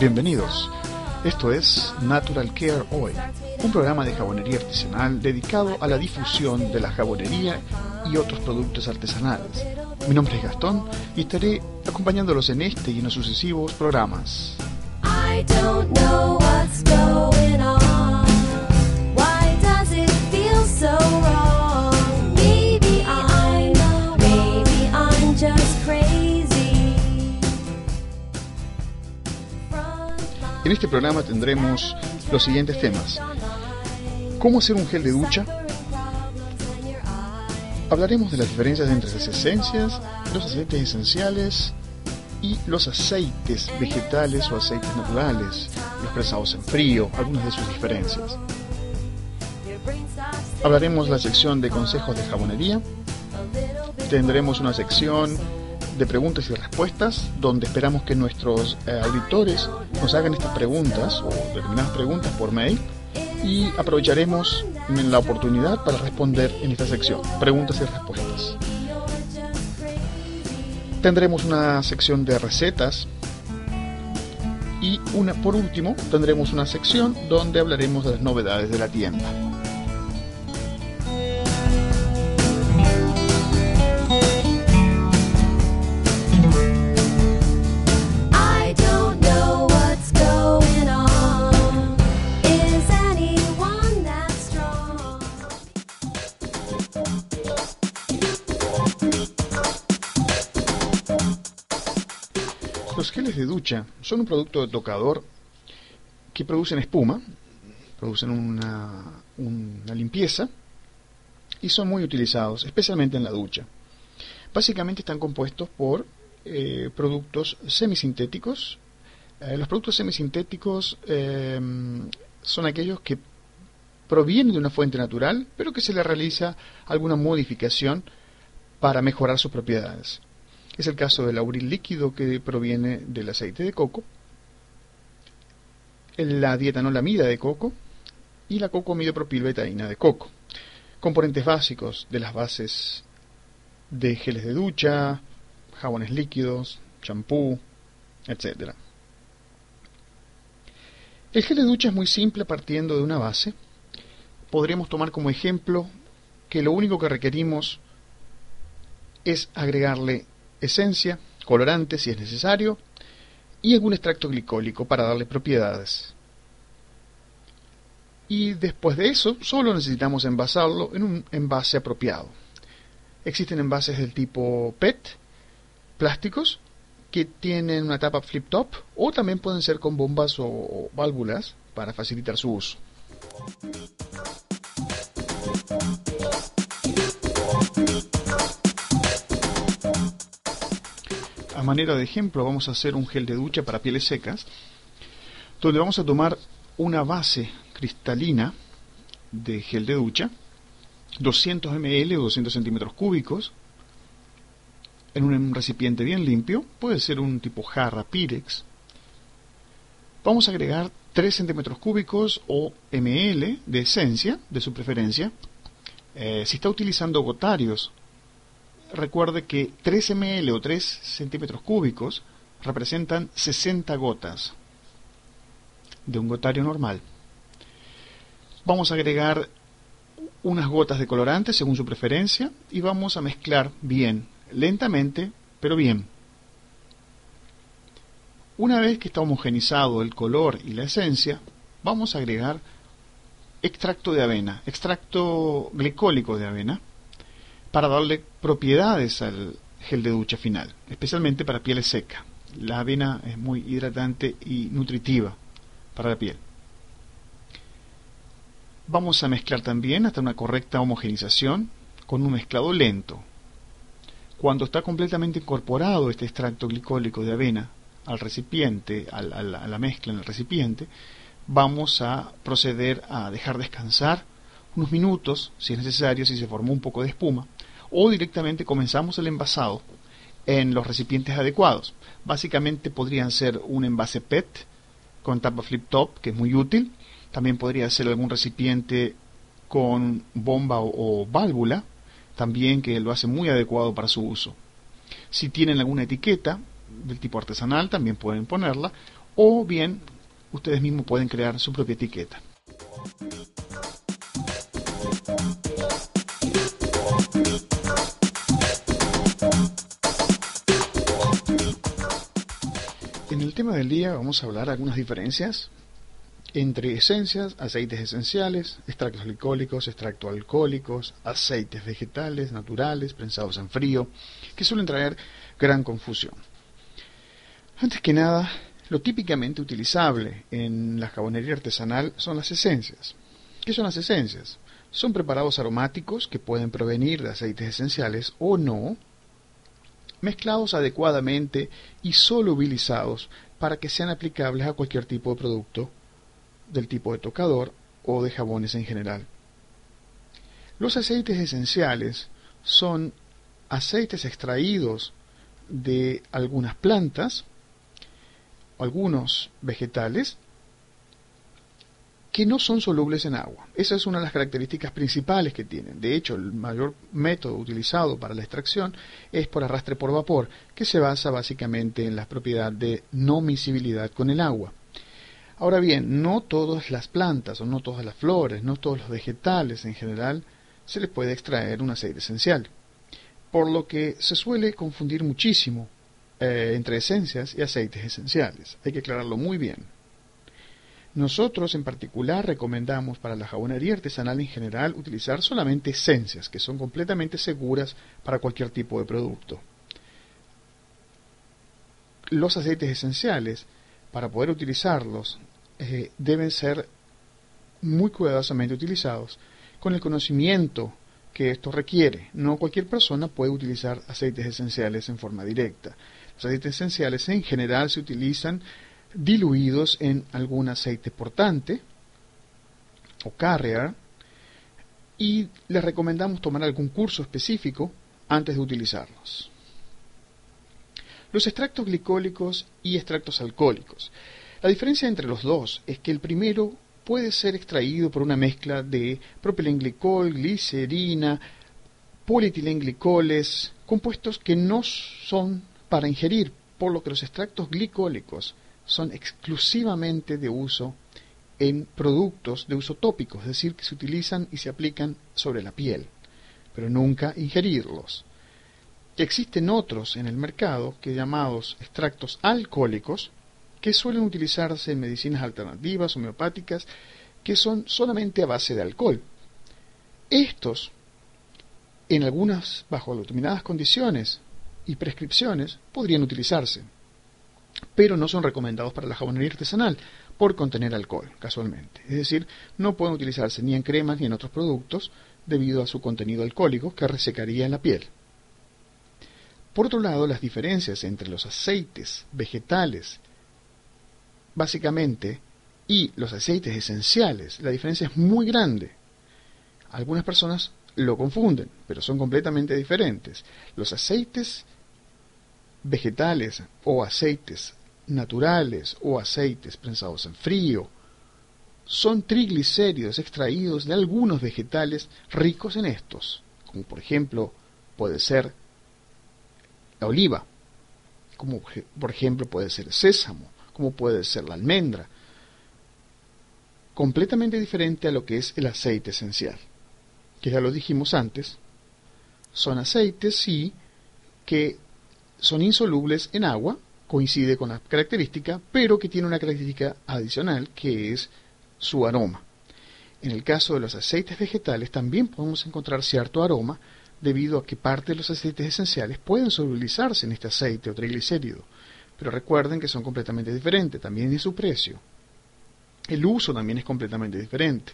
Bienvenidos. Esto es Natural Care Oil, un programa de jabonería artesanal dedicado a la difusión de la jabonería y otros productos artesanales. Mi nombre es Gastón y estaré acompañándolos en este y en los sucesivos programas. I don't know what's going on. Why does it feel so wrong? Maybe I know, maybe I'm just crazy. En este programa tendremos los siguientes temas: ¿cómo hacer un gel de ducha? Hablaremos de las diferencias entre las esencias, los aceites esenciales y los aceites vegetales o aceites naturales, los prensados en frío, algunas de sus diferencias. Hablaremos de la sección de consejos de jabonería. Tendremos una sección de preguntas y respuestas, donde esperamos que nuestros auditores nos hagan estas preguntas o determinadas preguntas por mail, y aprovecharemos la oportunidad para responder en esta sección, preguntas y respuestas. Tendremos una sección de recetas y por último tendremos una sección donde hablaremos de las novedades de la tienda. Los geles de ducha son un producto de tocador que producen espuma, producen una limpieza y son muy utilizados, especialmente en la ducha. Básicamente están compuestos por productos semisintéticos. Los productos semisintéticos son aquellos que provienen de una fuente natural, pero que se le realiza alguna modificación para mejorar sus propiedades. Es el caso del lauril líquido, que proviene del aceite de coco, la dietanolamida de coco y la cocomidopropilbetaína de coco, componentes básicos de las bases de geles de ducha, jabones líquidos, champú, etc. El gel de ducha es muy simple, partiendo de una base. Podríamos tomar como ejemplo que lo único que requerimos es agregarle esencia, colorante si es necesario, y algún extracto glicólico para darle propiedades. Y después de eso, solo necesitamos envasarlo en un envase apropiado. Existen envases del tipo PET, plásticos, que tienen una tapa flip-top, o también pueden ser con bombas o válvulas para facilitar su uso. A manera de ejemplo, vamos a hacer un gel de ducha para pieles secas, donde vamos a tomar una base cristalina de gel de ducha, 200 ml o 200 centímetros cúbicos, en un recipiente bien limpio, puede ser un tipo jarra Pyrex. Vamos a agregar 3 centímetros cúbicos o ml de esencia, de su preferencia. Si está utilizando gotarios, recuerde que 3 ml o 3 centímetros cúbicos representan 60 gotas de un gotario normal. Vamos a agregar unas gotas de colorante según su preferencia y vamos a mezclar bien, lentamente, pero bien. Una vez que está homogenizado el color y la esencia, vamos a agregar extracto de avena, extracto glicólico de avena, para darle propiedades al gel de ducha final, especialmente para pieles seca. La avena es muy hidratante y nutritiva para la piel. Vamos a mezclar también hasta una correcta homogenización con un mezclado lento. Cuando está completamente incorporado este extracto glicólico de avena al recipiente, a la mezcla en el recipiente, vamos a proceder a dejar descansar unos minutos, si es necesario, si se formó un poco de espuma, o directamente comenzamos el envasado en los recipientes adecuados. Básicamente podrían ser un envase PET con tapa flip-top, que es muy útil. También podría ser algún recipiente con bomba o válvula, también, que lo hace muy adecuado para su uso. Si tienen alguna etiqueta del tipo artesanal, también pueden ponerla, o bien ustedes mismos pueden crear su propia etiqueta. En el tema del día vamos a hablar de algunas diferencias entre esencias, aceites esenciales, extractos glicólicos, extractos alcohólicos, aceites vegetales, naturales, prensados en frío, que suelen traer gran confusión. Antes que nada, lo típicamente utilizable en la jabonería artesanal son las esencias. ¿Qué son las esencias? Son preparados aromáticos que pueden provenir de aceites esenciales o no, mezclados adecuadamente y solubilizados para que sean aplicables a cualquier tipo de producto del tipo de tocador o de jabones en general. Los aceites esenciales son aceites extraídos de algunas plantas, algunos vegetales, que no son solubles en agua. Esa es una de las características principales que tienen. De hecho, el mayor método utilizado para la extracción es por arrastre por vapor, que se basa básicamente en la propiedad de no miscibilidad con el agua. Ahora bien, no todas las plantas, o no todas las flores, no todos los vegetales en general, se les puede extraer un aceite esencial. Por lo que se suele confundir muchísimo entre esencias y aceites esenciales. Hay que aclararlo muy bien. Nosotros en particular recomendamos para la jabonería artesanal en general utilizar solamente esencias, que son completamente seguras para cualquier tipo de producto. Los aceites esenciales, para poder utilizarlos, deben ser muy cuidadosamente utilizados con el conocimiento que esto requiere. No cualquier persona puede utilizar aceites esenciales en forma directa. Los aceites esenciales en general se utilizan diluidos en algún aceite portante o carrier, y les recomendamos tomar algún curso específico antes de utilizarlos. Los extractos glicólicos y extractos alcohólicos. La diferencia entre los dos es que el primero puede ser extraído por una mezcla de propilenglicol, glicerina, polietilenglicol, compuestos que no son para ingerir, por lo que los extractos glicólicos son exclusivamente de uso en productos de uso tópico, es decir, que se utilizan y se aplican sobre la piel, pero nunca ingerirlos. Existen otros en el mercado que llamados extractos alcohólicos, que suelen utilizarse en medicinas alternativas homeopáticas, que son solamente a base de alcohol. Estos, en algunas, bajo determinadas condiciones y prescripciones, podrían utilizarse, pero no son recomendados para la jabonería artesanal por contener alcohol, casualmente. Es decir, no pueden utilizarse ni en cremas ni en otros productos debido a su contenido alcohólico que resecaría en la piel. Por otro lado, las diferencias entre los aceites vegetales, básicamente, y los aceites esenciales, la diferencia es muy grande. Algunas personas lo confunden, pero son completamente diferentes. Los aceites vegetales o aceites naturales o aceites prensados en frío son triglicéridos extraídos de algunos vegetales ricos en estos, como por ejemplo puede ser la oliva, como por ejemplo puede ser el sésamo, como puede ser la almendra, completamente diferente a lo que es el aceite esencial, que ya lo dijimos antes, son aceites sí que son insolubles en agua, coincide con la característica, pero que tiene una característica adicional que es su aroma. En el caso de los aceites vegetales también podemos encontrar cierto aroma debido a que parte de los aceites esenciales pueden solubilizarse en este aceite o triglicérido, pero recuerden que son completamente diferentes, también en su precio. El uso también es completamente diferente.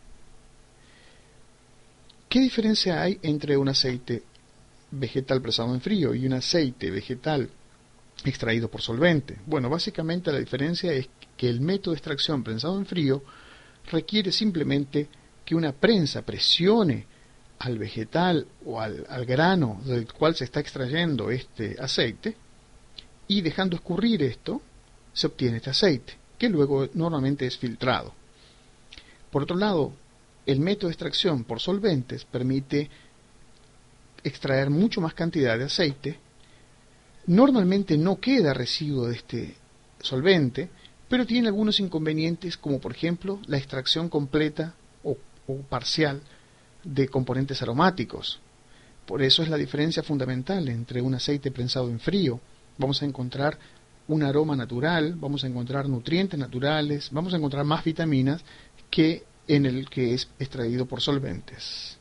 ¿Qué diferencia hay entre un aceite vegetal prensado en frío y un aceite vegetal extraído por solvente? Bueno, básicamente la diferencia es que el método de extracción prensado en frío requiere simplemente que una prensa presione al vegetal o al grano del cual se está extrayendo este aceite, y dejando escurrir esto se obtiene este aceite, que luego normalmente es filtrado. Por otro lado, el método de extracción por solventes permite extraer mucho más cantidad de aceite. Normalmente no queda residuo de este solvente, pero tiene algunos inconvenientes, como por ejemplo la extracción completa o parcial de componentes aromáticos. Por eso es la diferencia fundamental entre un aceite prensado en frío. Vamos a encontrar un aroma natural, vamos a encontrar nutrientes naturales, vamos a encontrar más vitaminas que en el que es extraído por solventes.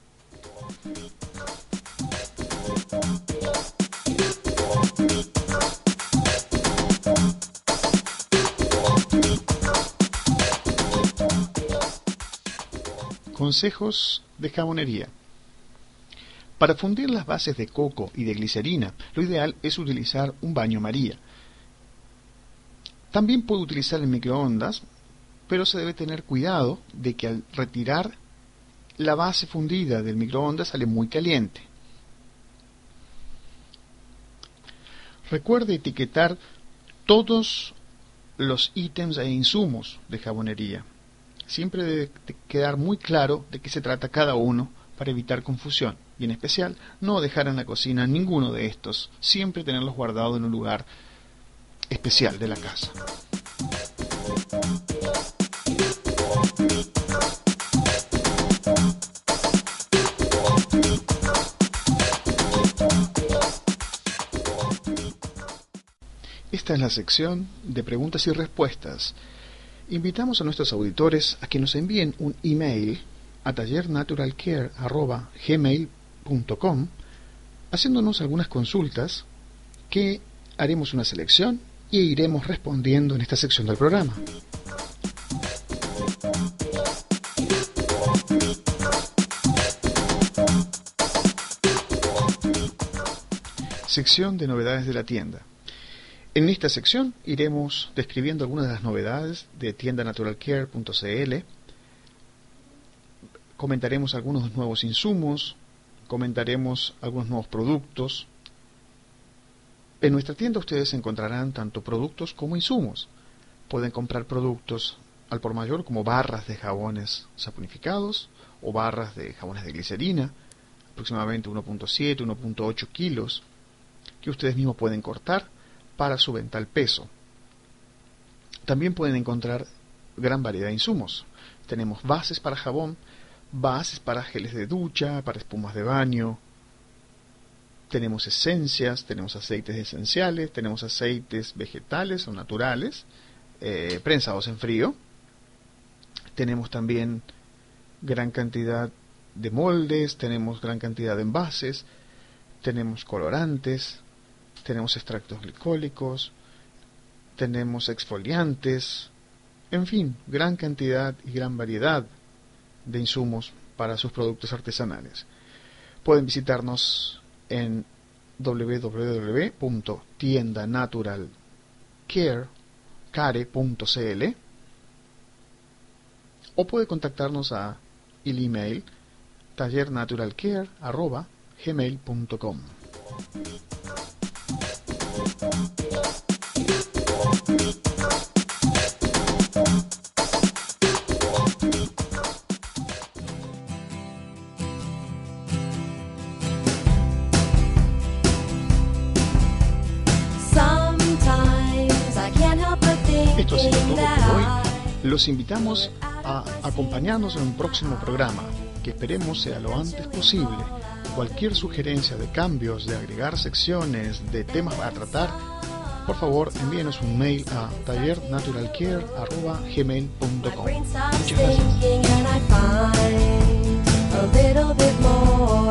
Consejos de jabonería. Para fundir las bases de coco y de glicerina, lo ideal es utilizar un baño María. También puede utilizar el microondas, pero se debe tener cuidado de que al retirar la base fundida del microondas sale muy caliente. Recuerde etiquetar todos los ítems e insumos de jabonería. Siempre debe quedar muy claro de qué se trata cada uno para evitar confusión. Y en especial, no dejar en la cocina ninguno de estos. Siempre tenerlos guardados en un lugar especial de la casa. Esta es la sección de preguntas y respuestas. Invitamos a nuestros auditores a que nos envíen un email a tallernaturalcare@gmail.com haciéndonos algunas consultas que haremos una selección e iremos respondiendo en esta sección del programa. Sección de novedades de la tienda. En esta sección iremos describiendo algunas de las novedades de tiendanaturalcare.cl. Comentaremos algunos nuevos insumos, comentaremos algunos nuevos productos. En nuestra tienda ustedes encontrarán tanto productos como insumos. Pueden comprar productos al por mayor como barras de jabones saponificados o barras de jabones de glicerina, aproximadamente 1.7, 1.8 kilos, que ustedes mismos pueden cortar para su venta al peso. También pueden encontrar gran variedad de insumos. Tenemos bases para jabón, bases para geles de ducha, para espumas de baño. Tenemos esencias, tenemos aceites esenciales, tenemos aceites vegetales o naturales, prensados en frío. Tenemos también gran cantidad de moldes, tenemos gran cantidad de envases, tenemos colorantes, tenemos extractos glicólicos, tenemos exfoliantes, en fin, gran cantidad y gran variedad de insumos para sus productos artesanales. Pueden visitarnos en www.tiendanaturalcare.cl o puede contactarnos a el email tallernaturalcare@gmail.com. Esto ha sido todo por hoy. Los invitamos a acompañarnos en un próximo programa, que esperemos sea lo antes posible. Cualquier sugerencia de cambios, de agregar secciones, de temas a tratar, por favor envíenos un mail a tallernaturalcare@gmail.com. Muchas gracias.